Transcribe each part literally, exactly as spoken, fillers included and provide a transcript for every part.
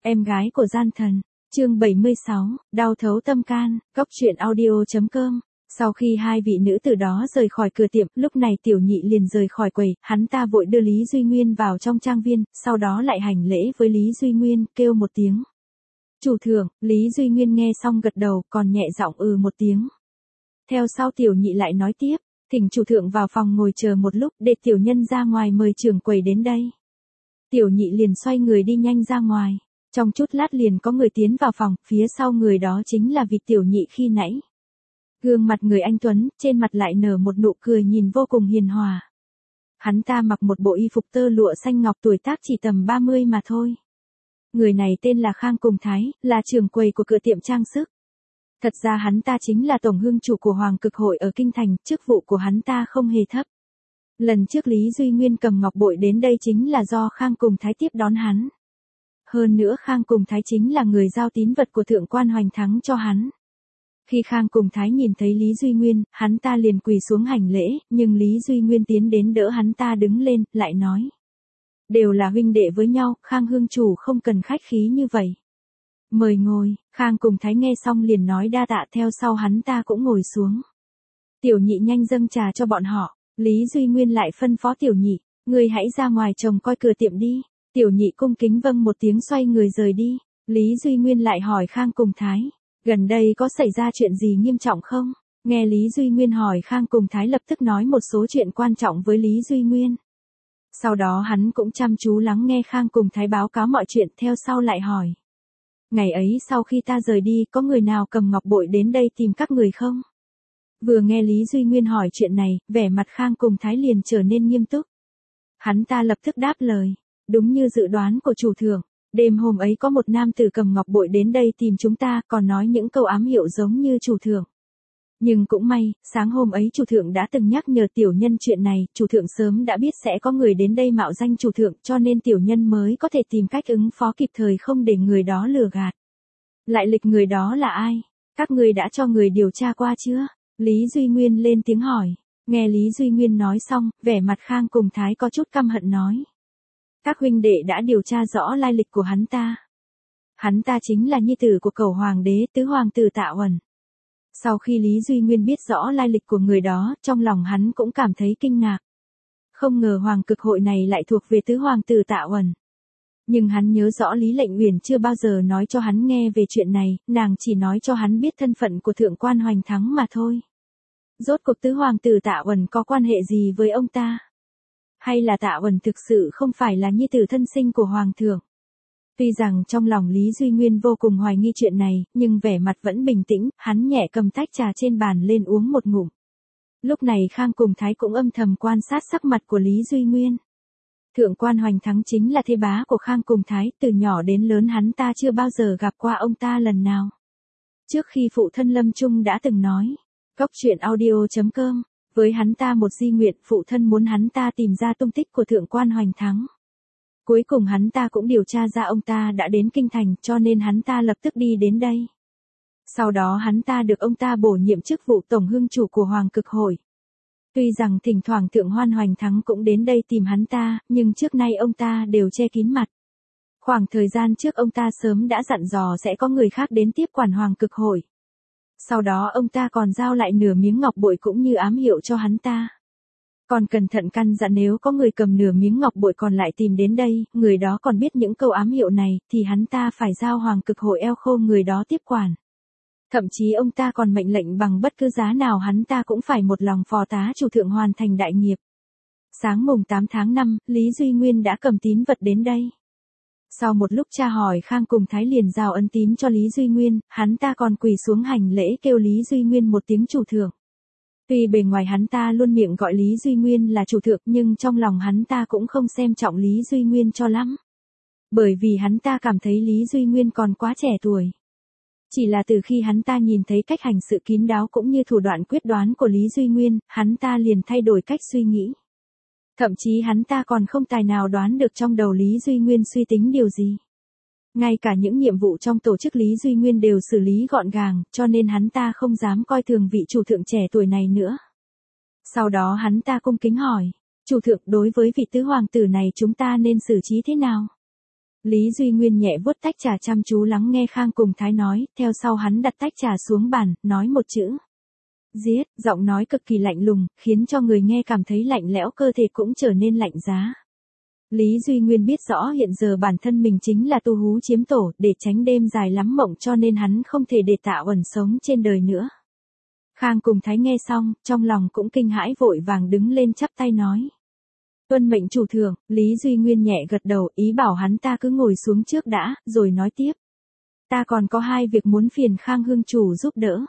Em gái của gian thần, chương bảy mươi sáu, đau thấu tâm can, góc truyện audio.com. Sau khi hai vị nữ tử đó rời khỏi cửa tiệm, lúc này Tiểu Nhị liền rời khỏi quầy, hắn ta vội đưa Lý Duy Nguyên vào trong trang viên, sau đó lại hành lễ với Lý Duy Nguyên, kêu một tiếng. Chủ thượng, Lý Duy Nguyên nghe xong gật đầu, còn nhẹ giọng ừ một tiếng. Theo sau Tiểu Nhị lại nói tiếp, thỉnh chủ thượng vào phòng ngồi chờ một lúc, để tiểu nhân ra ngoài mời trưởng quầy đến đây. Tiểu Nhị liền xoay người đi nhanh ra ngoài. Trong chút lát liền có người tiến vào phòng, phía sau người đó chính là vị Tiểu Nhị khi nãy. Gương mặt người anh tuấn, trên mặt lại nở một nụ cười nhìn vô cùng hiền hòa. Hắn ta mặc một bộ y phục tơ lụa xanh ngọc, tuổi tác chỉ tầm ba mươi mà thôi. Người này tên là Khang Cùng Thái, là trưởng quầy của cửa tiệm trang sức. Thật ra hắn ta chính là tổng hương chủ của Hoàng Cực Hội ở Kinh Thành, chức vụ của hắn ta không hề thấp. Lần trước Lý Duy Nguyên cầm ngọc bội đến đây chính là do Khang Cùng Thái tiếp đón hắn. Hơn nữa Khang Cùng Thái chính là người giao tín vật của Thượng quan Hoành Thắng cho hắn. Khi Khang Cùng Thái nhìn thấy Lý Duy Nguyên, hắn ta liền quỳ xuống hành lễ, nhưng Lý Duy Nguyên tiến đến đỡ hắn ta đứng lên, lại nói. Đều là huynh đệ với nhau, Khang hương chủ không cần khách khí như vậy. Mời ngồi, Khang Cùng Thái nghe xong liền nói đa tạ, theo sau hắn ta cũng ngồi xuống. Tiểu Nhị nhanh dâng trà cho bọn họ, Lý Duy Nguyên lại phân phó Tiểu Nhị, ngươi hãy ra ngoài trông coi cửa tiệm đi. Tiểu Nhị cung kính vâng một tiếng xoay người rời đi. Lý Duy Nguyên lại hỏi Khang Cùng Thái, gần đây có xảy ra chuyện gì nghiêm trọng không? Nghe Lý Duy Nguyên hỏi, Khang Cùng Thái lập tức nói một số chuyện quan trọng với Lý Duy Nguyên. Sau đó hắn cũng chăm chú lắng nghe Khang Cùng Thái báo cáo mọi chuyện, theo sau lại hỏi. Ngày ấy sau khi ta rời đi, có người nào cầm ngọc bội đến đây tìm các người không? Vừa nghe Lý Duy Nguyên hỏi chuyện này, vẻ mặt Khang Cùng Thái liền trở nên nghiêm túc. Hắn ta lập tức đáp lời. Đúng như dự đoán của chủ thượng, đêm hôm ấy có một nam tử cầm ngọc bội đến đây tìm chúng ta, còn nói những câu ám hiệu giống như chủ thượng. Nhưng cũng may, sáng hôm ấy chủ thượng đã từng nhắc nhở tiểu nhân chuyện này, chủ thượng sớm đã biết sẽ có người đến đây mạo danh chủ thượng, cho nên tiểu nhân mới có thể tìm cách ứng phó kịp thời, không để người đó lừa gạt. Lại lịch người đó là ai? Các người đã cho người điều tra qua chưa? Lý Duy Nguyên lên tiếng hỏi. Nghe Lý Duy Nguyên nói xong, vẻ mặt Khang Cùng Thái có chút căm hận nói. Các huynh đệ đã điều tra rõ lai lịch của hắn ta. Hắn ta chính là nhi tử của Cẩu Hoàng đế, tứ hoàng tử Tạ Uẩn. Sau khi Lý Duy Nguyên biết rõ lai lịch của người đó, trong lòng hắn cũng cảm thấy kinh ngạc. Không ngờ Hoàng Cực Hội này lại thuộc về tứ hoàng tử Tạ Uẩn. Nhưng hắn nhớ rõ Lý Lệnh Uyển chưa bao giờ nói cho hắn nghe về chuyện này, nàng chỉ nói cho hắn biết thân phận của Thượng quan Hoành Thắng mà thôi. Rốt cuộc tứ hoàng tử Tạ Uẩn có quan hệ gì với ông ta? Hay là Tạ Uẩn thực sự không phải là nhi tử thân sinh của Hoàng thượng? Tuy rằng trong lòng Lý Duy Nguyên vô cùng hoài nghi chuyện này, nhưng vẻ mặt vẫn bình tĩnh, hắn nhẹ cầm tách trà trên bàn lên uống một ngụm. Lúc này Khang Cùng Thái cũng âm thầm quan sát sắc mặt của Lý Duy Nguyên. Thượng quan Hoành Thắng chính là thê bá của Khang Cùng Thái, từ nhỏ đến lớn hắn ta chưa bao giờ gặp qua ông ta lần nào. Trước khi phụ thân lâm chung đã từng nói, góc truyện audio.com, với hắn ta một di nguyện, phụ thân muốn hắn ta tìm ra tung tích của Thượng quan Hoành Thắng. Cuối cùng hắn ta cũng điều tra ra ông ta đã đến Kinh Thành, cho nên hắn ta lập tức đi đến đây. Sau đó hắn ta được ông ta bổ nhiệm chức vụ tổng hương chủ của Hoàng Cực Hội. Tuy rằng thỉnh thoảng Thượng quan Hoành Thắng cũng đến đây tìm hắn ta, nhưng trước nay ông ta đều che kín mặt. Khoảng thời gian trước ông ta sớm đã dặn dò sẽ có người khác đến tiếp quản Hoàng Cực Hội. Sau đó ông ta còn giao lại nửa miếng ngọc bội cũng như ám hiệu cho hắn ta. Còn cẩn thận căn dặn nếu có người cầm nửa miếng ngọc bội còn lại tìm đến đây, người đó còn biết những câu ám hiệu này, thì hắn ta phải giao Hoàng Cực Hội eo khô người đó tiếp quản. Thậm chí ông ta còn mệnh lệnh bằng bất cứ giá nào hắn ta cũng phải một lòng phò tá chủ thượng hoàn thành đại nghiệp. Sáng mùng tám tháng năm, Lý Duy Nguyên đã cầm tín vật đến đây. Sau một lúc tra hỏi, Khang Cùng Thái liền giao ấn tín cho Lý Duy Nguyên, hắn ta còn quỳ xuống hành lễ kêu Lý Duy Nguyên một tiếng chủ thượng. Tuy bề ngoài hắn ta luôn miệng gọi Lý Duy Nguyên là chủ thượng, nhưng trong lòng hắn ta cũng không xem trọng Lý Duy Nguyên cho lắm. Bởi vì hắn ta cảm thấy Lý Duy Nguyên còn quá trẻ tuổi. Chỉ là từ khi hắn ta nhìn thấy cách hành sự kín đáo cũng như thủ đoạn quyết đoán của Lý Duy Nguyên, hắn ta liền thay đổi cách suy nghĩ. Thậm chí hắn ta còn không tài nào đoán được trong đầu Lý Duy Nguyên suy tính điều gì. Ngay cả những nhiệm vụ trong tổ chức Lý Duy Nguyên đều xử lý gọn gàng, cho nên hắn ta không dám coi thường vị chủ thượng trẻ tuổi này nữa. Sau đó hắn ta cung kính hỏi, chủ thượng đối với vị tứ hoàng tử này chúng ta nên xử trí thế nào? Lý Duy Nguyên nhẹ vuốt tách trà chăm chú lắng nghe Khang Cùng Thái nói, theo sau hắn đặt tách trà xuống bàn, nói một chữ. Giết, giọng nói cực kỳ lạnh lùng, khiến cho người nghe cảm thấy lạnh lẽo, cơ thể cũng trở nên lạnh giá. Lý Duy Nguyên biết rõ hiện giờ bản thân mình chính là tu hú chiếm tổ, để tránh đêm dài lắm mộng cho nên hắn không thể để Tạ Uẩn sống trên đời nữa. Khang Cùng Thái nghe xong, trong lòng cũng kinh hãi vội vàng đứng lên chắp tay nói. Tuân mệnh chủ thượng, Lý Duy Nguyên nhẹ gật đầu, ý bảo hắn ta cứ ngồi xuống trước đã, rồi nói tiếp. Ta còn có hai việc muốn phiền Khang hương chủ giúp đỡ.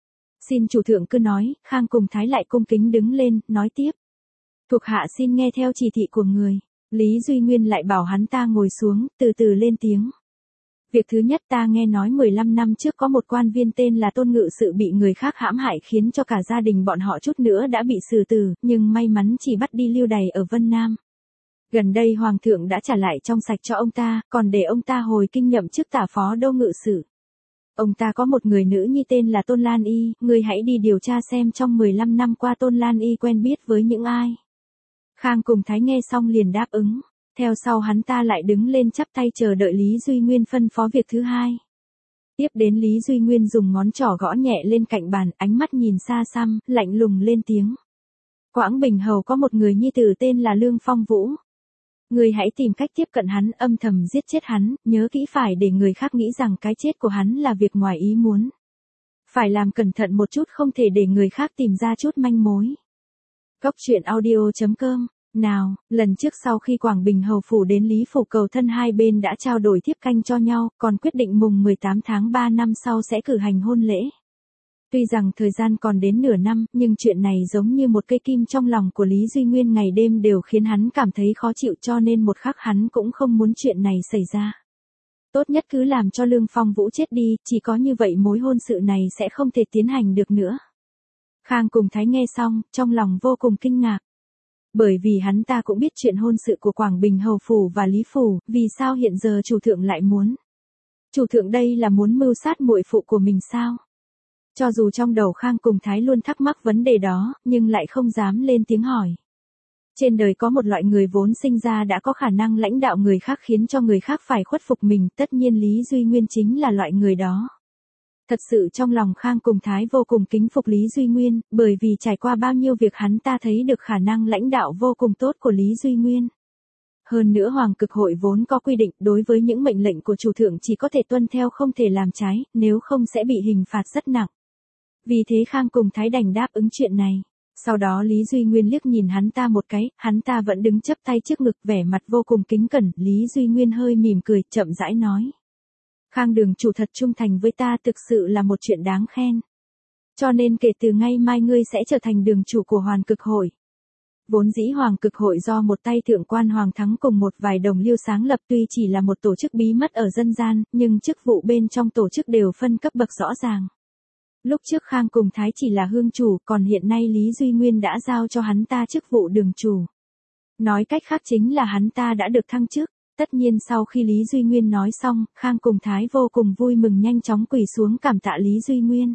Xin chủ thượng cứ nói, Khang Cùng Thái lại cung kính đứng lên, nói tiếp. Thuộc hạ xin nghe theo chỉ thị của người. Lý Duy Nguyên lại bảo hắn ta ngồi xuống, từ từ lên tiếng. Việc thứ nhất, ta nghe nói mười lăm năm trước có một quan viên tên là Tôn Ngự Sự bị người khác hãm hại khiến cho cả gia đình bọn họ chút nữa đã bị xử tử, nhưng may mắn chỉ bắt đi lưu đày ở Vân Nam. Gần đây Hoàng thượng đã trả lại trong sạch cho ông ta, còn để ông ta hồi kinh nhậm chức tả phó đô ngự sử. Ông ta có một người nữ nhi tên là Tôn Lan Y, người hãy đi điều tra xem trong mười lăm năm qua Tôn Lan Y quen biết với những ai. Khang Cùng Thái nghe xong liền đáp ứng. Theo sau hắn ta lại đứng lên chắp tay chờ đợi Lý Duy Nguyên phân phó việc thứ hai. Tiếp đến Lý Duy Nguyên dùng ngón trỏ gõ nhẹ lên cạnh bàn, ánh mắt nhìn xa xăm, lạnh lùng lên tiếng. Quảng Bình Hầu có một người nhi tử tên là Lương Phong Vũ. Người hãy tìm cách tiếp cận hắn, âm thầm giết chết hắn, nhớ kỹ phải để người khác nghĩ rằng cái chết của hắn là việc ngoài ý muốn. Phải làm cẩn thận một chút, không thể để người khác tìm ra chút manh mối. Cốc truyện audio chấm com. Nào, lần trước sau khi Quảng Bình Hầu phủ đến Lý Phủ cầu thân, hai bên đã trao đổi thiếp canh cho nhau, còn quyết định mùng mười tám tháng ba năm sau sẽ cử hành hôn lễ. Tuy rằng thời gian còn đến nửa năm, nhưng chuyện này giống như một cây kim trong lòng của Lý Duy Nguyên, ngày đêm đều khiến hắn cảm thấy khó chịu, cho nên một khắc hắn cũng không muốn chuyện này xảy ra. Tốt nhất cứ làm cho Lương Phong Vũ chết đi, chỉ có như vậy mối hôn sự này sẽ không thể tiến hành được nữa. Khang Cùng Thái nghe xong, trong lòng vô cùng kinh ngạc. Bởi vì hắn ta cũng biết chuyện hôn sự của Quảng Bình Hầu phủ và Lý phủ, vì sao hiện giờ chủ thượng lại muốn. Chủ thượng đây là muốn mưu sát muội phụ của mình sao? Cho dù trong đầu Khang Cùng Thái luôn thắc mắc vấn đề đó, nhưng lại không dám lên tiếng hỏi. Trên đời có một loại người vốn sinh ra đã có khả năng lãnh đạo người khác khiến cho người khác phải khuất phục mình, tất nhiên Lý Duy Nguyên chính là loại người đó. Thật sự trong lòng Khang Cùng Thái vô cùng kính phục Lý Duy Nguyên, bởi vì trải qua bao nhiêu việc hắn ta thấy được khả năng lãnh đạo vô cùng tốt của Lý Duy Nguyên. Hơn nữa Hoàng Cực Hội vốn có quy định đối với những mệnh lệnh của chủ thượng chỉ có thể tuân theo, không thể làm trái, nếu không sẽ bị hình phạt rất nặng. Vì thế Khang Cùng Thái đành đáp ứng chuyện này. Sau đó Lý Duy Nguyên liếc nhìn hắn ta một cái, hắn ta vẫn đứng chắp tay trước ngực vẻ mặt vô cùng kính cẩn, Lý Duy Nguyên hơi mỉm cười, chậm rãi nói. Khang đường chủ thật trung thành với ta, thực sự là một chuyện đáng khen. Cho nên kể từ ngay mai ngươi sẽ trở thành đường chủ của Hoàng Cực Hội. Vốn dĩ Hoàng Cực Hội do một tay thượng quan Hoàng Thắng cùng một vài đồng liêu sáng lập, tuy chỉ là một tổ chức bí mật ở dân gian, nhưng chức vụ bên trong tổ chức đều phân cấp bậc rõ ràng. Lúc trước Khang Cùng Thái chỉ là hương chủ, còn hiện nay Lý Duy Nguyên đã giao cho hắn ta chức vụ đường chủ. Nói cách khác chính là hắn ta đã được thăng chức. Tất nhiên sau khi Lý Duy Nguyên nói xong, Khang Cùng Thái vô cùng vui mừng, nhanh chóng quỳ xuống cảm tạ Lý Duy Nguyên.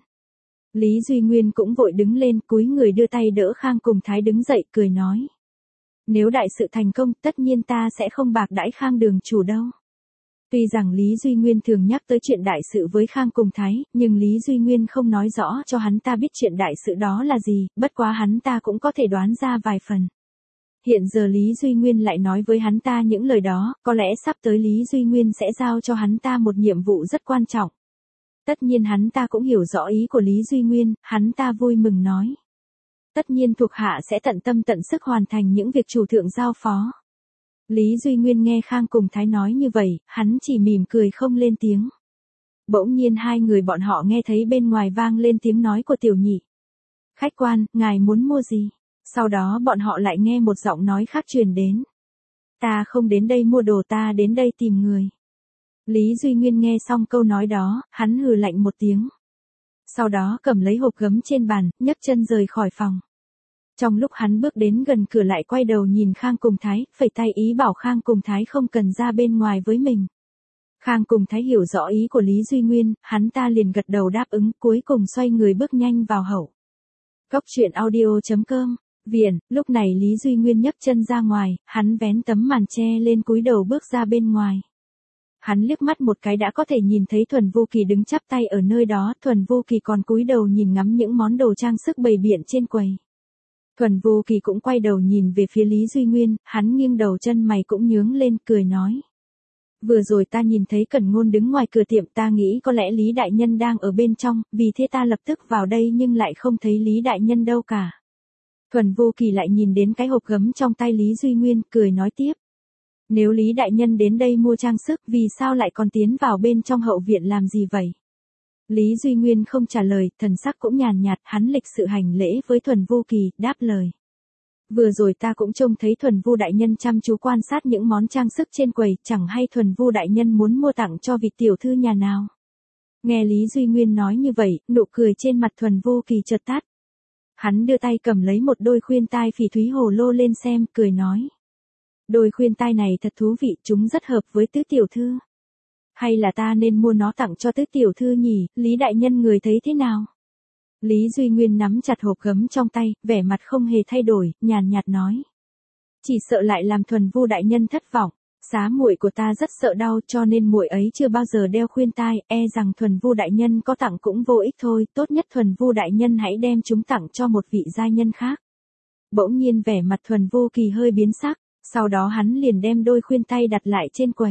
Lý Duy Nguyên cũng vội đứng lên, cúi người đưa tay đỡ Khang Cùng Thái đứng dậy, cười nói. Nếu đại sự thành công, tất nhiên ta sẽ không bạc đãi Khang đường chủ đâu. Tuy rằng Lý Duy Nguyên thường nhắc tới chuyện đại sự với Khang Cùng Thái, nhưng Lý Duy Nguyên không nói rõ cho hắn ta biết chuyện đại sự đó là gì, bất quá hắn ta cũng có thể đoán ra vài phần. Hiện giờ Lý Duy Nguyên lại nói với hắn ta những lời đó, có lẽ sắp tới Lý Duy Nguyên sẽ giao cho hắn ta một nhiệm vụ rất quan trọng. Tất nhiên hắn ta cũng hiểu rõ ý của Lý Duy Nguyên, hắn ta vui mừng nói. Tất nhiên thuộc hạ sẽ tận tâm tận sức hoàn thành những việc chủ thượng giao phó. Lý Duy Nguyên nghe Khang Cùng Thái nói như vậy, hắn chỉ mỉm cười không lên tiếng. Bỗng nhiên hai người bọn họ nghe thấy bên ngoài vang lên tiếng nói của Tiểu Nhị. Khách quan, ngài muốn mua gì? Sau đó bọn họ lại nghe một giọng nói khác truyền đến. Ta không đến đây mua đồ, ta đến đây tìm người. Lý Duy Nguyên nghe xong câu nói đó, hắn hừ lạnh một tiếng. Sau đó cầm lấy hộp gấm trên bàn, nhấc chân rời khỏi phòng. Trong lúc hắn bước đến gần cửa lại quay đầu nhìn Khang Cùng Thái, phẩy tay ý bảo Khang Cùng Thái không cần ra bên ngoài với mình. Khang Cùng Thái hiểu rõ ý của Lý Duy Nguyên, hắn ta liền gật đầu đáp ứng, cuối cùng xoay người bước nhanh vào hậu. Cốc truyện audio chấm com. Viện, lúc này Lý Duy Nguyên nhấc chân ra ngoài, hắn vén tấm màn che lên cúi đầu bước ra bên ngoài. Hắn liếc mắt một cái đã có thể nhìn thấy Thuần Vô Kỳ đứng chắp tay ở nơi đó, Thuần Vô Kỳ còn cúi đầu nhìn ngắm những món đồ trang sức bày biện trên quầy. Thuần Vô Kỳ cũng quay đầu nhìn về phía Lý Duy Nguyên, hắn nghiêng đầu chân mày cũng nhướng lên, cười nói. Vừa rồi ta nhìn thấy Cẩn Ngôn đứng ngoài cửa tiệm, ta nghĩ có lẽ Lý Đại Nhân đang ở bên trong, vì thế ta lập tức vào đây nhưng lại không thấy Lý Đại Nhân đâu cả. Thuần Vô Kỳ lại nhìn đến cái hộp gấm trong tay Lý Duy Nguyên, cười nói tiếp. Nếu Lý Đại Nhân đến đây mua trang sức, vì sao lại còn tiến vào bên trong hậu viện làm gì vậy? Lý Duy Nguyên không trả lời, thần sắc cũng nhàn nhạt, hắn lịch sự hành lễ với Thuần Vô Kỳ, đáp lời. Vừa rồi ta cũng trông thấy Thuần Vu Đại Nhân chăm chú quan sát những món trang sức trên quầy, chẳng hay Thuần Vu Đại Nhân muốn mua tặng cho vị tiểu thư nhà nào. Nghe Lý Duy Nguyên nói như vậy, nụ cười trên mặt Thuần Vô Kỳ chợt tắt. Hắn đưa tay cầm lấy một đôi khuyên tai phỉ thúy hồ lô lên xem, cười nói. Đôi khuyên tai này thật thú vị, chúng rất hợp với tứ tiểu thư. Hay là ta nên mua nó tặng cho tứ tiểu thư nhỉ, Lý Đại Nhân người thấy thế nào? Lý Duy Nguyên nắm chặt hộp gấm trong tay, vẻ mặt không hề thay đổi, nhàn nhạt nói. Chỉ sợ lại làm Thuần Vu Đại Nhân thất vọng, xá muội của ta rất sợ đau cho nên muội ấy chưa bao giờ đeo khuyên tai, e rằng Thuần Vu Đại Nhân có tặng cũng vô ích thôi, tốt nhất Thuần Vu Đại Nhân hãy đem chúng tặng cho một vị gia nhân khác. Bỗng nhiên vẻ mặt Thuần Vô Kỳ hơi biến sắc, sau đó hắn liền đem đôi khuyên tai đặt lại trên quầy.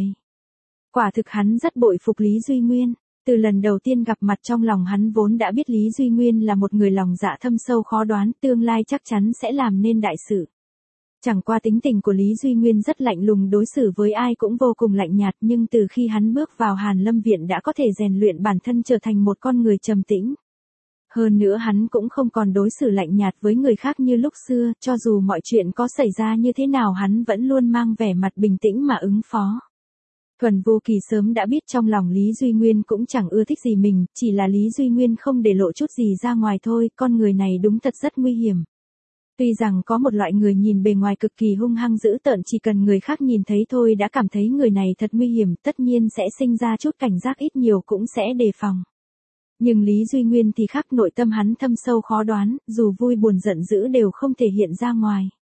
Quả thực hắn rất bội phục Lý Duy Nguyên. Từ lần đầu tiên gặp mặt trong lòng hắn vốn đã biết Lý Duy Nguyên là một người lòng dạ thâm sâu khó đoán, tương lai chắc chắn sẽ làm nên đại sự. Chẳng qua tính tình của Lý Duy Nguyên rất lạnh lùng, đối xử với ai cũng vô cùng lạnh nhạt, nhưng từ khi hắn bước vào Hàn Lâm Viện đã có thể rèn luyện bản thân trở thành một con người trầm tĩnh. Hơn nữa hắn cũng không còn đối xử lạnh nhạt với người khác như lúc xưa, cho dù mọi chuyện có xảy ra như thế nào hắn vẫn luôn mang vẻ mặt bình tĩnh mà ứng phó. Thuần Vô Kỳ sớm đã biết trong lòng Lý Duy Nguyên cũng chẳng ưa thích gì mình, chỉ là Lý Duy Nguyên không để lộ chút gì ra ngoài thôi, con người này đúng thật rất nguy hiểm. Tuy rằng có một loại người nhìn bề ngoài cực kỳ hung hăng dữ tợn, chỉ cần người khác nhìn thấy thôi đã cảm thấy người này thật nguy hiểm, tất nhiên sẽ sinh ra chút cảnh giác, ít nhiều cũng sẽ đề phòng. Nhưng Lý Duy Nguyên thì khác, nội tâm hắn thâm sâu khó đoán, dù vui buồn giận dữ đều không thể hiện ra ngoài.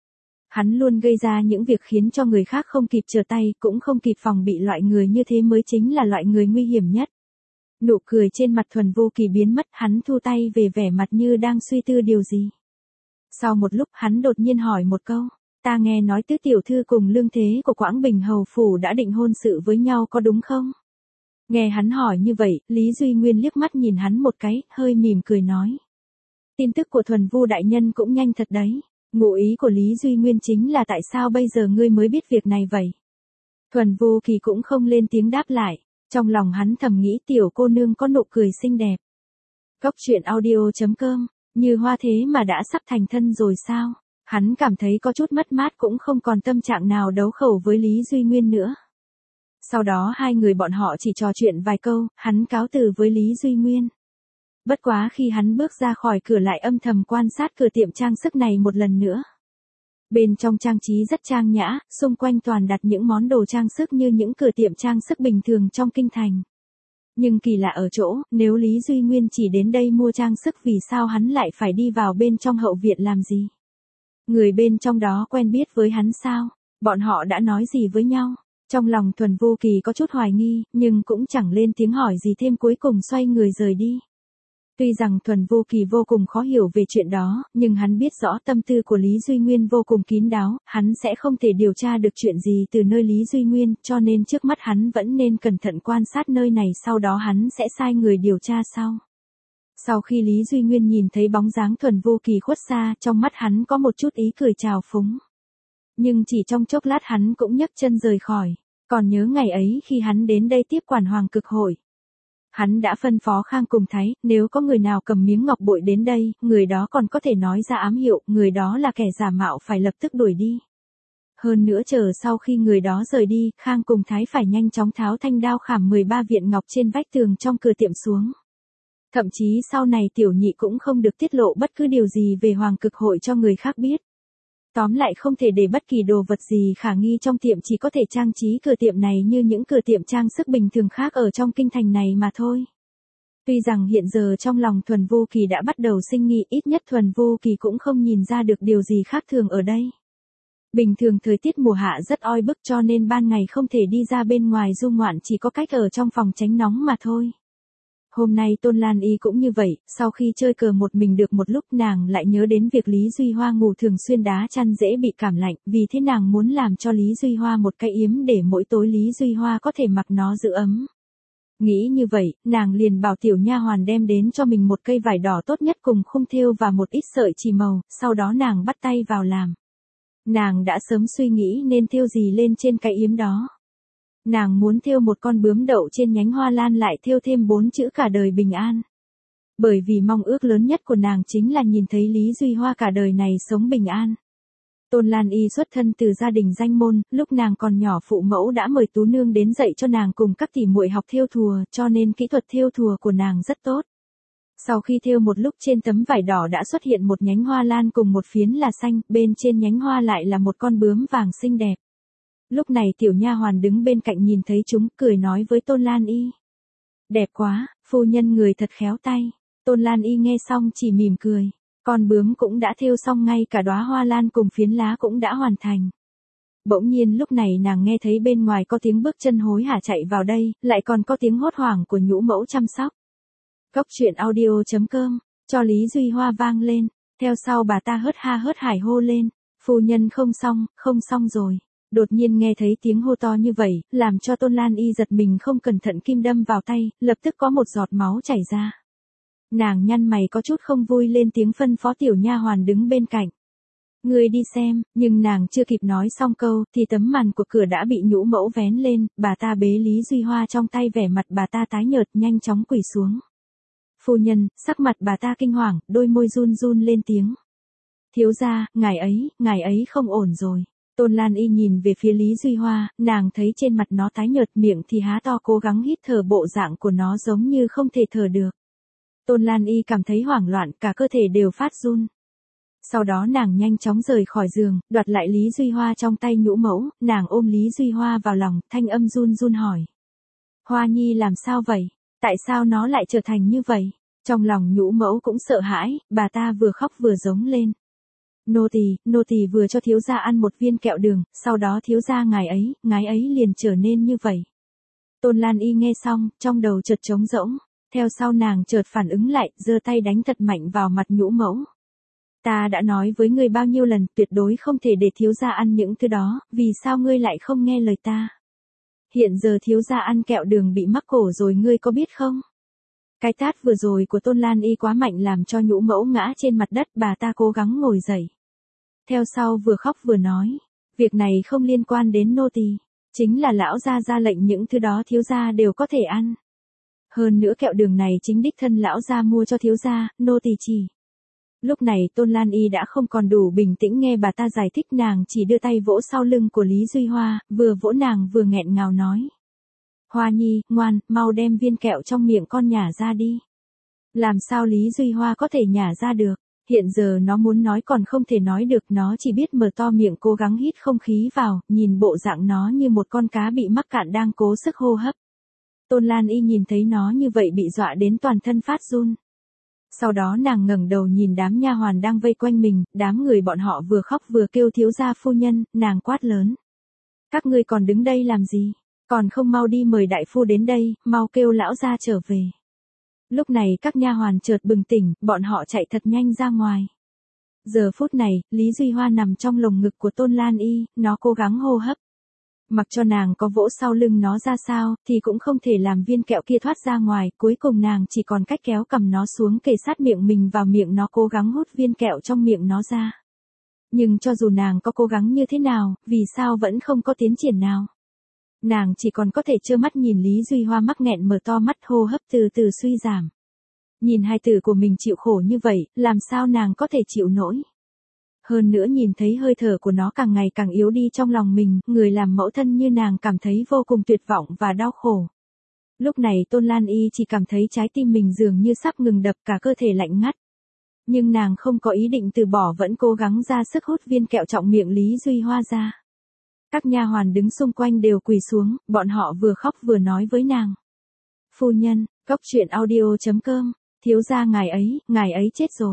Hắn luôn gây ra những việc khiến cho người khác không kịp trở tay, cũng không kịp phòng bị, loại người như thế mới chính là loại người nguy hiểm nhất. Nụ cười trên mặt Thuần Vô Kỳ biến mất, hắn thu tay về, vẻ mặt như đang suy tư điều gì. Sau một lúc hắn đột nhiên hỏi một câu, ta nghe nói tứ tiểu thư cùng Lương Thế của Quảng Bình Hầu Phủ đã định hôn sự với nhau có đúng không? Nghe hắn hỏi như vậy, Lý Duy Nguyên liếc mắt nhìn hắn một cái, hơi mỉm cười nói. Tin tức của Thuần Vu Đại Nhân cũng nhanh thật đấy. Ngụ ý của Lý Duy Nguyên chính là tại sao bây giờ ngươi mới biết việc này vậy? Thuần Vô Kỳ cũng không lên tiếng đáp lại, trong lòng hắn thầm nghĩ tiểu cô nương có nụ cười xinh đẹp. Cốc truyện audio chấm com, như hoa thế mà đã sắp thành thân rồi sao? Hắn cảm thấy có chút mất mát, cũng không còn tâm trạng nào đấu khẩu với Lý Duy Nguyên nữa. Sau đó hai người bọn họ chỉ trò chuyện vài câu, hắn cáo từ với Lý Duy Nguyên. Bất quá khi hắn bước ra khỏi cửa lại âm thầm quan sát cửa tiệm trang sức này một lần nữa. Bên trong trang trí rất trang nhã, xung quanh toàn đặt những món đồ trang sức như những cửa tiệm trang sức bình thường trong kinh thành. Nhưng kỳ lạ ở chỗ, nếu Lý Duy Nguyên chỉ đến đây mua trang sức, vì sao hắn lại phải đi vào bên trong hậu viện làm gì? Người bên trong đó quen biết với hắn sao? Bọn họ đã nói gì với nhau? Trong lòng Thuần Vô Kỳ có chút hoài nghi, nhưng cũng chẳng lên tiếng hỏi gì thêm, cuối cùng xoay người rời đi. Tuy rằng Thuần Vô Kỳ vô cùng khó hiểu về chuyện đó, nhưng hắn biết rõ tâm tư của Lý Duy Nguyên vô cùng kín đáo, hắn sẽ không thể điều tra được chuyện gì từ nơi Lý Duy Nguyên, cho nên trước mắt hắn vẫn nên cẩn thận quan sát nơi này, sau đó hắn sẽ sai người điều tra sau. Sau khi Lý Duy Nguyên nhìn thấy bóng dáng Thuần Vô Kỳ khuất xa, trong mắt hắn có một chút ý cười trào phúng. Nhưng chỉ trong chốc lát hắn cũng nhấc chân rời khỏi, còn nhớ ngày ấy khi hắn đến đây tiếp quản Hoàng Cực Hội. Hắn đã phân phó Khang Cùng Thái, nếu có người nào cầm miếng ngọc bội đến đây, người đó còn có thể nói ra ám hiệu, người đó là kẻ giả mạo phải lập tức đuổi đi. Hơn nữa chờ sau khi người đó rời đi, Khang Cùng Thái phải nhanh chóng tháo thanh đao khảm mười ba viện ngọc trên vách tường trong cửa tiệm xuống. Thậm chí sau này tiểu nhị cũng không được tiết lộ bất cứ điều gì về Hoàng Cực Hội cho người khác biết. Tóm lại không thể để bất kỳ đồ vật gì khả nghi trong tiệm, chỉ có thể trang trí cửa tiệm này như những cửa tiệm trang sức bình thường khác ở trong kinh thành này mà thôi. Tuy rằng hiện giờ trong lòng Thuần Vô Kỳ đã bắt đầu sinh nghi, ít nhất Thuần Vô Kỳ cũng không nhìn ra được điều gì khác thường ở đây. Bình thường thời tiết mùa hạ rất oi bức cho nên ban ngày không thể đi ra bên ngoài du ngoạn, chỉ có cách ở trong phòng tránh nóng mà thôi. Hôm nay Tôn Lan Y cũng như vậy, sau khi chơi cờ một mình được một lúc nàng lại nhớ đến việc Lý Duy Hoa ngủ thường xuyên đá chăn dễ bị cảm lạnh, vì thế nàng muốn làm cho Lý Duy Hoa một cái yếm để mỗi tối Lý Duy Hoa có thể mặc nó giữ ấm. Nghĩ như vậy, nàng liền bảo tiểu nha hoàn đem đến cho mình một cây vải đỏ tốt nhất cùng khung thêu và một ít sợi chỉ màu, sau đó nàng bắt tay vào làm. Nàng đã sớm suy nghĩ nên thêu gì lên trên cái yếm đó. Nàng muốn thêu một con bướm đậu trên nhánh hoa lan, lại thêu thêm bốn chữ cả đời bình an. Bởi vì mong ước lớn nhất của nàng chính là nhìn thấy Lý Duy Hoa cả đời này sống bình an. Tôn Lan Y xuất thân từ gia đình danh môn, lúc nàng còn nhỏ phụ mẫu đã mời Tú Nương đến dạy cho nàng cùng các tỷ muội học thêu thùa, cho nên kỹ thuật thêu thùa của nàng rất tốt. Sau khi thêu một lúc, trên tấm vải đỏ đã xuất hiện một nhánh hoa lan cùng một phiến là xanh, bên trên nhánh hoa lại là một con bướm vàng xinh đẹp. Lúc này tiểu nha hoàn đứng bên cạnh nhìn thấy chúng, cười nói với Tôn Lan Y. Đẹp quá, phu nhân người thật khéo tay. Tôn Lan Y nghe xong chỉ mỉm cười. Con bướm cũng đã thêu xong, ngay cả đóa hoa lan cùng phiến lá cũng đã hoàn thành. Bỗng nhiên lúc này nàng nghe thấy bên ngoài có tiếng bước chân hối hả chạy vào đây, lại còn có tiếng hốt hoảng của nhũ mẫu chăm sóc. Cốc truyện audio chấm com, cho Lý Duy Hoa vang lên, theo sau bà ta hớt ha hớt hải hô lên, phu nhân không xong, không xong rồi. Đột nhiên nghe thấy tiếng hô to như vậy, làm cho Tôn Lan Y giật mình, không cẩn thận kim đâm vào tay, lập tức có một giọt máu chảy ra. Nàng nhăn mày có chút không vui, lên tiếng phân phó tiểu nha hoàn đứng bên cạnh. Người đi xem, nhưng nàng chưa kịp nói xong câu, thì tấm màn của cửa đã bị nhũ mẫu vén lên, bà ta bế Lý Duy Hoa trong tay, vẻ mặt bà ta tái nhợt, nhanh chóng quỳ xuống. Phu nhân, sắc mặt bà ta kinh hoàng, đôi môi run run lên tiếng. Thiếu gia, ngài ấy, ngài ấy không ổn rồi. Tôn Lan Y nhìn về phía Lý Duy Hoa, nàng thấy trên mặt nó tái nhợt, miệng thì há to cố gắng hít thở, bộ dạng của nó giống như không thể thở được. Tôn Lan Y cảm thấy hoảng loạn, cả cơ thể đều phát run. Sau đó nàng nhanh chóng rời khỏi giường, đoạt lại Lý Duy Hoa trong tay nhũ mẫu, nàng ôm Lý Duy Hoa vào lòng, thanh âm run run hỏi. Hoa Nhi làm sao vậy? Tại sao nó lại trở thành như vậy? Trong lòng nhũ mẫu cũng sợ hãi, bà ta vừa khóc vừa giống lên. Nô tỳ, nô tỳ vừa cho thiếu gia ăn một viên kẹo đường, sau đó thiếu gia ngài ấy, ngài ấy liền trở nên như vậy. Tôn Lan Y nghe xong, trong đầu chợt trống rỗng, theo sau nàng chợt phản ứng lại, giơ tay đánh thật mạnh vào mặt nhũ mẫu. Ta đã nói với ngươi bao nhiêu lần, tuyệt đối không thể để thiếu gia ăn những thứ đó, vì sao ngươi lại không nghe lời ta? Hiện giờ thiếu gia ăn kẹo đường bị mắc cổ rồi, ngươi có biết không? Cái tát vừa rồi của Tôn Lan Y quá mạnh, làm cho nhũ mẫu ngã trên mặt đất, bà ta cố gắng ngồi dậy. Theo sau vừa khóc vừa nói, việc này không liên quan đến nô tỳ, chính là lão gia ra lệnh những thứ đó thiếu gia đều có thể ăn. Hơn nữa kẹo đường này chính đích thân lão gia mua cho thiếu gia, nô tỳ chỉ. Lúc này Tôn Lan Y đã không còn đủ bình tĩnh nghe bà ta giải thích, nàng chỉ đưa tay vỗ sau lưng của Lý Duy Hoa, vừa vỗ nàng vừa nghẹn ngào nói. Hoa Nhi, ngoan, mau đem viên kẹo trong miệng con nhả ra đi. Làm sao Lý Duy Hoa có thể nhả ra được? Hiện giờ nó muốn nói còn không thể nói được, nó chỉ biết mở to miệng cố gắng hít không khí vào, nhìn bộ dạng nó như một con cá bị mắc cạn đang cố sức hô hấp. Tôn Lan Y nhìn thấy nó như vậy bị dọa đến toàn thân phát run. Sau đó nàng ngẩng đầu nhìn đám nha hoàn đang vây quanh mình, đám người bọn họ vừa khóc vừa kêu thiếu gia phu nhân, nàng quát lớn. Các ngươi còn đứng đây làm gì? Còn không mau đi mời đại phu đến đây, mau kêu lão gia trở về. Lúc này các nha hoàn chợt bừng tỉnh, bọn họ chạy thật nhanh ra ngoài. Giờ phút này, Lý Duy Hoa nằm trong lồng ngực của Tôn Lan Y, nó cố gắng hô hấp. Mặc cho nàng có vỗ sau lưng nó ra sao, thì cũng không thể làm viên kẹo kia thoát ra ngoài, cuối cùng nàng chỉ còn cách kéo cầm nó xuống kề sát miệng mình vào miệng nó, cố gắng hút viên kẹo trong miệng nó ra. Nhưng cho dù nàng có cố gắng như thế nào, vì sao vẫn không có tiến triển nào. Nàng chỉ còn có thể trơ mắt nhìn Lý Duy Hoa mắc nghẹn mở to mắt, hô hấp từ từ suy giảm. Nhìn hai tử của mình chịu khổ như vậy, làm sao nàng có thể chịu nổi. Hơn nữa nhìn thấy hơi thở của nó càng ngày càng yếu đi trong lòng mình, người làm mẫu thân như nàng cảm thấy vô cùng tuyệt vọng và đau khổ. Lúc này Tôn Lan Y chỉ cảm thấy trái tim mình dường như sắp ngừng đập, cả cơ thể lạnh ngắt. Nhưng nàng không có ý định từ bỏ, vẫn cố gắng ra sức hút viên kẹo trọng miệng Lý Duy Hoa ra. Các nha hoàn đứng xung quanh đều quỳ xuống, bọn họ vừa khóc vừa nói với nàng. Phu nhân, cốc truyện audio chấm com, thiếu gia ngài ấy, ngài ấy chết rồi.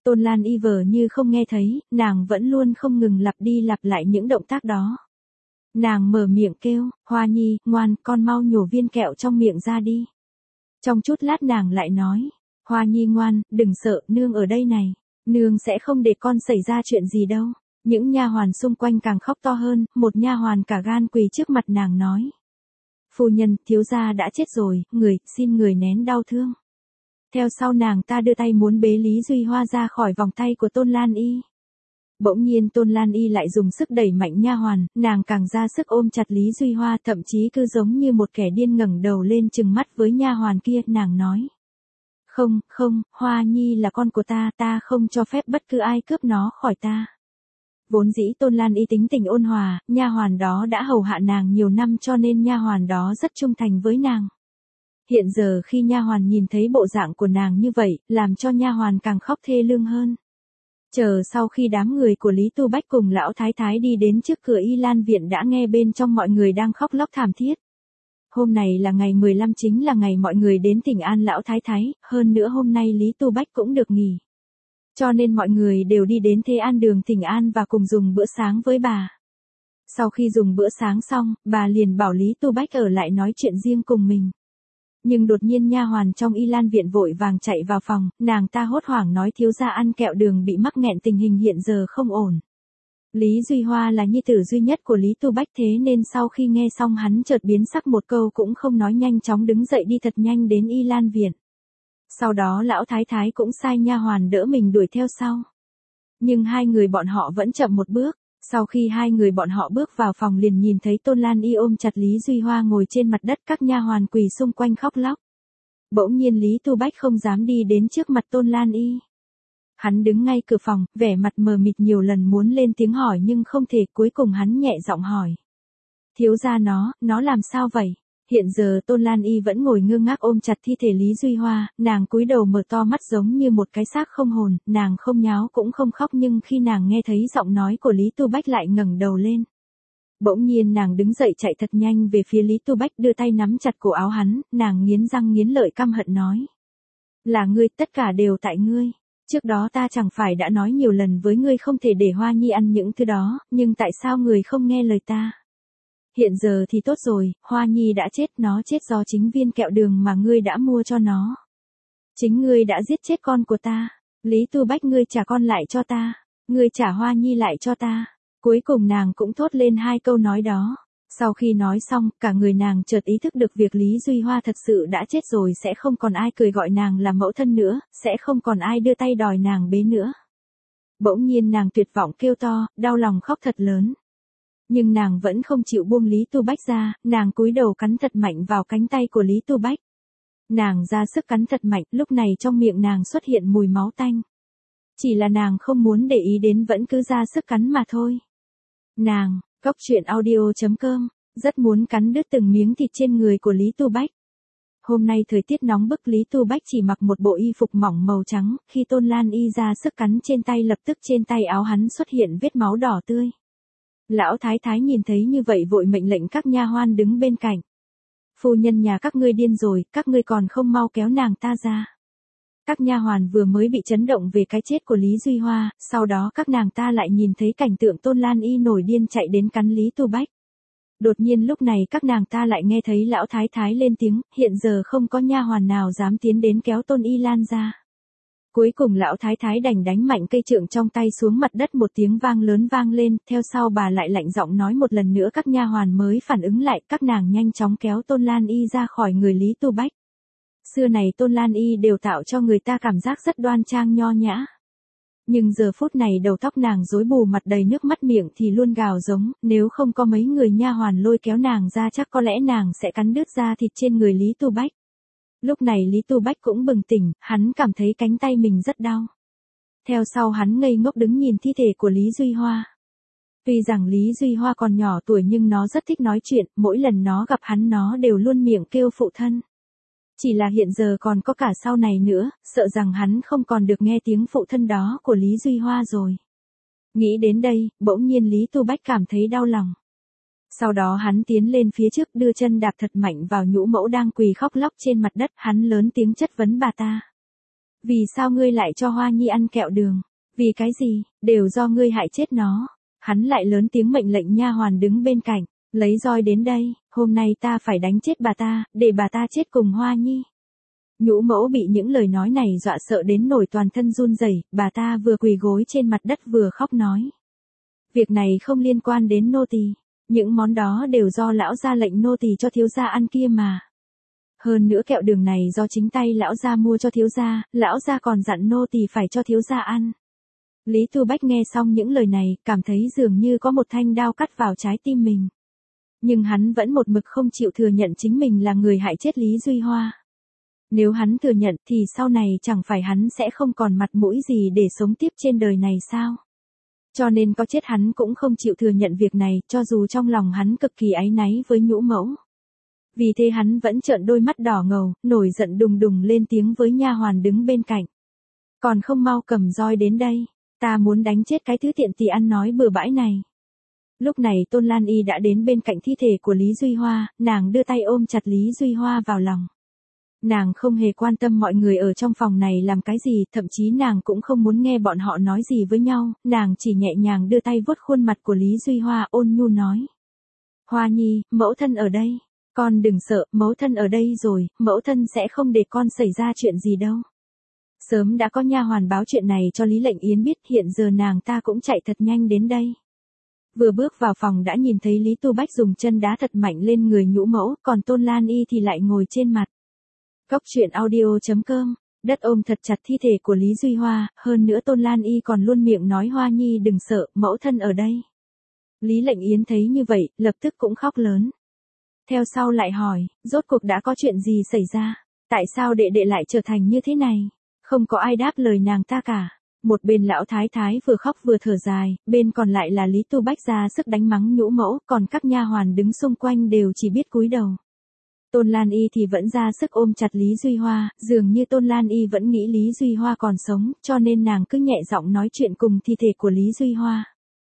Tôn Lan Y vờ như không nghe thấy, nàng vẫn luôn không ngừng lặp đi lặp lại những động tác đó. Nàng mở miệng kêu, Hoa Nhi, ngoan, con mau nhổ viên kẹo trong miệng ra đi. Trong chút lát nàng lại nói, Hoa Nhi ngoan, đừng sợ, nương ở đây này. Nương sẽ không để con xảy ra chuyện gì đâu. Những nha hoàn xung quanh càng khóc to hơn, một nha hoàn cả gan quỳ trước mặt nàng nói. Phu nhân, thiếu gia đã chết rồi, người, xin người nén đau thương. Theo sau nàng ta đưa tay muốn bế Lý Duy Hoa ra khỏi vòng tay của Tôn Lan Y. Bỗng nhiên Tôn Lan Y lại dùng sức đẩy mạnh nha hoàn, nàng càng ra sức ôm chặt Lý Duy Hoa, thậm chí cứ giống như một kẻ điên ngẩng đầu lên trừng mắt với nha hoàn kia, nàng nói. Không, không, Hoa Nhi là con của ta, ta không cho phép bất cứ ai cướp nó khỏi ta. Vốn dĩ Tôn Lan Y tính tình ôn hòa, nha hoàn đó đã hầu hạ nàng nhiều năm cho nên nha hoàn đó rất trung thành với nàng. Hiện giờ khi nha hoàn nhìn thấy bộ dạng của nàng như vậy, làm cho nha hoàn càng khóc thê lương hơn. Chờ sau khi đám người của Lý Tu Bách cùng lão thái thái đi đến trước cửa Y Lan viện đã nghe bên trong mọi người đang khóc lóc thảm thiết. Hôm này là ngày mười lăm, chính là ngày mọi người đến thỉnh an lão thái thái, hơn nữa hôm nay Lý Tu Bách cũng được nghỉ. Cho nên mọi người đều đi đến Thế An đường thỉnh an và cùng dùng bữa sáng với bà. Sau khi dùng bữa sáng xong, bà liền bảo Lý Tu Bách ở lại nói chuyện riêng cùng mình. Nhưng đột nhiên nha hoàn trong Y Lan viện vội vàng chạy vào phòng, nàng ta hốt hoảng nói thiếu gia ăn kẹo đường bị mắc nghẹn, tình hình hiện giờ không ổn. Lý Duy Hoa là nhi tử duy nhất của Lý Tu Bách, thế nên sau khi nghe xong hắn chợt biến sắc, một câu cũng không nói, nhanh chóng đứng dậy đi thật nhanh đến Y Lan viện. Sau đó lão thái thái cũng sai nha hoàn đỡ mình đuổi theo sau. Nhưng hai người bọn họ vẫn chậm một bước. Sau khi hai người bọn họ bước vào phòng liền nhìn thấy Tôn Lan Y ôm chặt Lý Duy Hoa ngồi trên mặt đất, các nha hoàn quỳ xung quanh khóc lóc. Bỗng nhiên Lý Tu Bách không dám đi đến trước mặt Tôn Lan Y. Hắn đứng ngay cửa phòng, vẻ mặt mờ mịt, nhiều lần muốn lên tiếng hỏi nhưng không thể, cuối cùng hắn nhẹ giọng hỏi. Thiếu gia nó, nó làm sao vậy? Hiện giờ Tôn Lan Y vẫn ngồi ngơ ngác ôm chặt thi thể Lý Duy Hoa, nàng cúi đầu mở to mắt giống như một cái xác không hồn, nàng không nháo cũng không khóc, nhưng khi nàng nghe thấy giọng nói của Lý Tu Bách lại ngẩng đầu lên. Bỗng nhiên nàng đứng dậy chạy thật nhanh về phía Lý Tu Bách, đưa tay nắm chặt cổ áo hắn, nàng nghiến răng nghiến lợi căm hận nói. Là ngươi, tất cả đều tại ngươi. Trước đó ta chẳng phải đã nói nhiều lần với ngươi không thể để Hoa Nhi ăn những thứ đó, nhưng tại sao ngươi không nghe lời ta? Hiện giờ thì tốt rồi, Hoa Nhi đã chết, nó chết do chính viên kẹo đường mà ngươi đã mua cho nó. Chính ngươi đã giết chết con của ta. Lý Tu Bách, ngươi trả con lại cho ta. Ngươi trả Hoa Nhi lại cho ta. Cuối cùng nàng cũng thốt lên hai câu nói đó. Sau khi nói xong, cả người nàng chợt ý thức được việc Lý Duy Hoa thật sự đã chết rồi, sẽ không còn ai cười gọi nàng là mẫu thân nữa, sẽ không còn ai đưa tay đòi nàng bế nữa. Bỗng nhiên nàng tuyệt vọng kêu to, đau lòng khóc thật lớn. Nhưng nàng vẫn không chịu buông Lý Tu Bách ra, nàng cúi đầu cắn thật mạnh vào cánh tay của Lý Tu Bách. Nàng ra sức cắn thật mạnh, lúc này trong miệng nàng xuất hiện mùi máu tanh. Chỉ là nàng không muốn để ý đến, vẫn cứ ra sức cắn mà thôi. Nàng, Cóc Truyện Audio chấm com, rất muốn cắn đứt từng miếng thịt trên người của Lý Tu Bách. Hôm nay thời tiết nóng bức, Lý Tu Bách chỉ mặc một bộ y phục mỏng màu trắng, khi Tôn Lan Y ra sức cắn trên tay, lập tức trên tay áo hắn xuất hiện vết máu đỏ tươi. Lão thái thái nhìn thấy như vậy vội mệnh lệnh các nha hoàn đứng bên cạnh. Phu nhân nhà các ngươi điên rồi, các ngươi còn không mau kéo nàng ta ra. Các nha hoàn vừa mới bị chấn động về cái chết của Lý Duy Hoa, sau đó các nàng ta lại nhìn thấy cảnh tượng Tôn Lan Y nổi điên chạy đến cắn Lý Tu Bách. Đột nhiên lúc này các nàng ta lại nghe thấy lão thái thái lên tiếng, hiện giờ không có nha hoàn nào dám tiến đến kéo Tôn Y Lan ra. Cuối cùng lão thái thái đành đánh mạnh cây trượng trong tay xuống mặt đất, một tiếng vang lớn vang lên, theo sau bà lại lạnh giọng nói một lần nữa, các nha hoàn mới phản ứng lại, các nàng nhanh chóng kéo Tôn Lan Y ra khỏi người Lý Tu Bách. Xưa này Tôn Lan Y đều tạo cho người ta cảm giác rất đoan trang nho nhã. Nhưng giờ phút này đầu tóc nàng rối bù, mặt đầy nước mắt, miệng thì luôn gào giống, nếu không có mấy người nha hoàn lôi kéo nàng ra chắc có lẽ nàng sẽ cắn đứt da thịt trên người Lý Tu Bách. Lúc này Lý Tu Bách cũng bừng tỉnh, hắn cảm thấy cánh tay mình rất đau. Theo sau hắn ngây ngốc đứng nhìn thi thể của Lý Duy Hoa. Tuy rằng Lý Duy Hoa còn nhỏ tuổi nhưng nó rất thích nói chuyện, mỗi lần nó gặp hắn nó đều luôn miệng kêu phụ thân. Chỉ là hiện giờ còn có cả sau này nữa, sợ rằng hắn không còn được nghe tiếng phụ thân đó của Lý Duy Hoa rồi. Nghĩ đến đây, bỗng nhiên Lý Tu Bách cảm thấy đau lòng. Sau đó hắn tiến lên phía trước, đưa chân đạp thật mạnh vào nhũ mẫu đang quỳ khóc lóc trên mặt đất, hắn lớn tiếng chất vấn bà ta. Vì sao ngươi lại cho Hoa Nhi ăn kẹo đường? Vì cái gì? Đều do ngươi hại chết nó. Hắn lại lớn tiếng mệnh lệnh nha hoàn đứng bên cạnh, lấy roi đến đây, hôm nay ta phải đánh chết bà ta, để bà ta chết cùng Hoa Nhi. Nhũ mẫu bị những lời nói này dọa sợ đến nổi toàn thân run rẩy, bà ta vừa quỳ gối trên mặt đất vừa khóc nói. Việc này không liên quan đến nô tỳ, những món đó đều do lão gia lệnh nô tỳ cho thiếu gia ăn kia mà. Hơn nữa kẹo đường này do chính tay lão gia mua cho thiếu gia, lão gia còn dặn nô tỳ phải cho thiếu gia ăn. Lý Tu Bách nghe xong những lời này, cảm thấy dường như có một thanh đao cắt vào trái tim mình. Nhưng hắn vẫn một mực không chịu thừa nhận chính mình là người hại chết Lý Duy Hoa. Nếu hắn thừa nhận thì sau này chẳng phải hắn sẽ không còn mặt mũi gì để sống tiếp trên đời này sao? Cho nên có chết hắn cũng không chịu thừa nhận việc này, cho dù trong lòng hắn cực kỳ áy náy với nhũ mẫu. Vì thế hắn vẫn trợn đôi mắt đỏ ngầu, nổi giận đùng đùng lên tiếng với nha hoàn đứng bên cạnh. Còn không mau cầm roi đến đây, ta muốn đánh chết cái thứ tiện tỳ ăn nói bừa bãi này. Lúc này Tôn Lan Y đã đến bên cạnh thi thể của Lý Duy Hoa, nàng đưa tay ôm chặt Lý Duy Hoa vào lòng. Nàng không hề quan tâm mọi người ở trong phòng này làm cái gì, thậm chí nàng cũng không muốn nghe bọn họ nói gì với nhau, nàng chỉ nhẹ nhàng đưa tay vuốt khuôn mặt của Lý Duy Hoa ôn nhu nói. Hoa Nhi, mẫu thân ở đây, con đừng sợ, mẫu thân ở đây rồi, mẫu thân sẽ không để con xảy ra chuyện gì đâu. Sớm đã có nha hoàn báo chuyện này cho Lý Lệnh Yến biết, hiện giờ nàng ta cũng chạy thật nhanh đến đây. Vừa bước vào phòng đã nhìn thấy Lý Tu Bách dùng chân đá thật mạnh lên người nhũ mẫu, còn Tôn Lan Y thì lại ngồi trên mặt. Cốc truyện audio chấm com, đất ôm thật chặt thi thể của Lý Duy Hoa, hơn nữa Tôn Lan Y còn luôn miệng nói Hoa Nhi đừng sợ, mẫu thân ở đây. Lý Lệnh Yến thấy như vậy, lập tức cũng khóc lớn. Theo sau lại hỏi, rốt cuộc đã có chuyện gì xảy ra? Tại sao đệ đệ lại trở thành như thế này? Không có ai đáp lời nàng ta cả. Một bên lão thái thái vừa khóc vừa thở dài, bên còn lại là Lý Tu Bách ra sức đánh mắng nhũ mẫu, còn các nha hoàn đứng xung quanh đều chỉ biết cúi đầu. Tôn Lan Y thì vẫn ra sức ôm chặt Lý Duy Hoa, dường như Tôn Lan Y vẫn nghĩ Lý Duy Hoa còn sống, cho nên nàng cứ nhẹ giọng nói chuyện cùng thi thể của Lý Duy Hoa.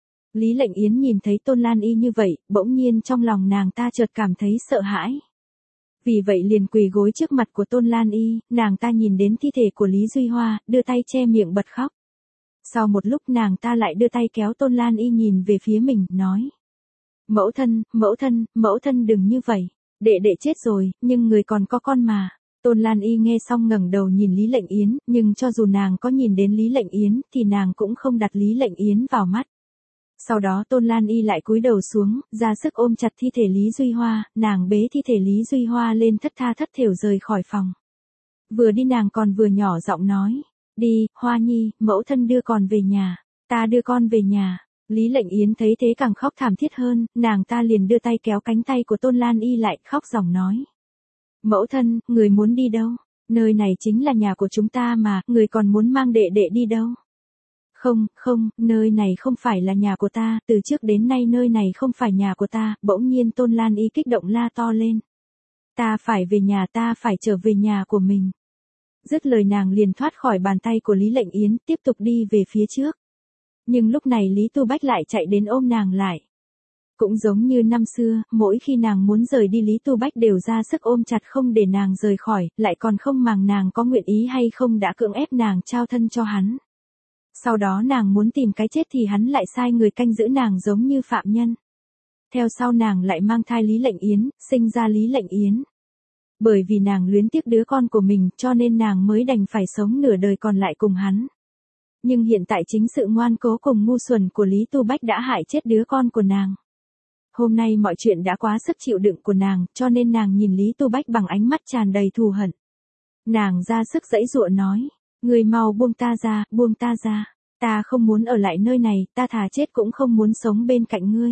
Lý Lệnh Yến nhìn thấy Tôn Lan Y như vậy, bỗng nhiên trong lòng nàng ta chợt cảm thấy sợ hãi. Vì vậy liền quỳ gối trước mặt của Tôn Lan Y, nàng ta nhìn đến thi thể của Lý Duy Hoa, đưa tay che miệng bật khóc. Sau một lúc nàng ta lại đưa tay kéo Tôn Lan Y nhìn về phía mình, nói. Mẫu thân, mẫu thân, mẫu thân đừng như vậy. Đệ đệ chết rồi, nhưng người còn có con mà. Tôn Lan Y nghe xong ngẩng đầu nhìn Lý Lệnh Yến, nhưng cho dù nàng có nhìn đến Lý Lệnh Yến, thì nàng cũng không đặt Lý Lệnh Yến vào mắt. Sau đó Tôn Lan Y lại cúi đầu xuống, ra sức ôm chặt thi thể Lý Duy Hoa, nàng bế thi thể Lý Duy Hoa lên thất tha thất thểu rời khỏi phòng. Vừa đi nàng còn vừa nhỏ giọng nói, đi, Hoa Nhi, mẫu thân đưa con về nhà, ta đưa con về nhà. Lý Lệnh Yến thấy thế càng khóc thảm thiết hơn, nàng ta liền đưa tay kéo cánh tay của Tôn Lan Y lại, khóc ròng nói. Mẫu thân, người muốn đi đâu? Nơi này chính là nhà của chúng ta mà, người còn muốn mang đệ đệ đi đâu? Không, không, nơi này không phải là nhà của ta, từ trước đến nay nơi này không phải nhà của ta, bỗng nhiên Tôn Lan Y kích động la to lên. Ta phải về nhà, ta phải trở về nhà của mình. Dứt lời nàng liền thoát khỏi bàn tay của Lý Lệnh Yến, tiếp tục đi về phía trước. Nhưng lúc này Lý Tu Bách lại chạy đến ôm nàng lại. Cũng giống như năm xưa, mỗi khi nàng muốn rời đi Lý Tu Bách đều ra sức ôm chặt không để nàng rời khỏi, lại còn không màng nàng có nguyện ý hay không đã cưỡng ép nàng trao thân cho hắn. Sau đó nàng muốn tìm cái chết thì hắn lại sai người canh giữ nàng giống như phạm nhân. Theo sau nàng lại mang thai Lý Lệnh Yến, sinh ra Lý Lệnh Yến. Bởi vì nàng luyến tiếc đứa con của mình cho nên nàng mới đành phải sống nửa đời còn lại cùng hắn. Nhưng hiện tại chính sự ngoan cố cùng ngu xuẩn của Lý Tu Bách đã hại chết đứa con của nàng. Hôm nay mọi chuyện đã quá sức chịu đựng của nàng, cho nên nàng nhìn Lý Tu Bách bằng ánh mắt tràn đầy thù hận. Nàng ra sức giãy giụa nói, người mau buông ta ra, buông ta ra. Ta không muốn ở lại nơi này, ta thà chết cũng không muốn sống bên cạnh ngươi.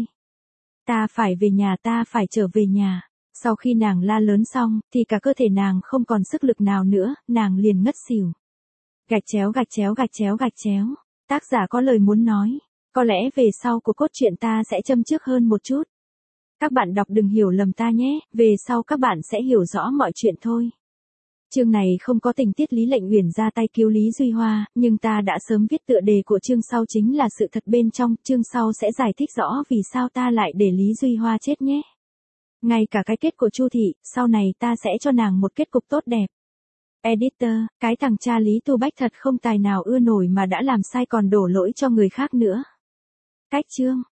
Ta phải về nhà, ta phải trở về nhà. Sau khi nàng la lớn xong, thì cả cơ thể nàng không còn sức lực nào nữa, nàng liền ngất xỉu. Gạch chéo gạch chéo gạch chéo gạch chéo. Tác giả có lời muốn nói. Có lẽ về sau của cốt truyện ta sẽ châm chước hơn một chút. Các bạn đọc đừng hiểu lầm ta nhé, về sau các bạn sẽ hiểu rõ mọi chuyện thôi. Chương này không có tình tiết Lý Lệnh Uyển ra tay cứu Lý Duy Hoa, nhưng ta đã sớm viết tựa đề của chương sau chính là sự thật bên trong, chương sau sẽ giải thích rõ vì sao ta lại để Lý Duy Hoa chết nhé. Ngay cả cái kết của Chu Thị, sau này ta sẽ cho nàng một kết cục tốt đẹp. Editor, cái thằng cha Lý Tu Bách thật không tài nào ưa nổi mà đã làm sai còn đổ lỗi cho người khác nữa. Cách chương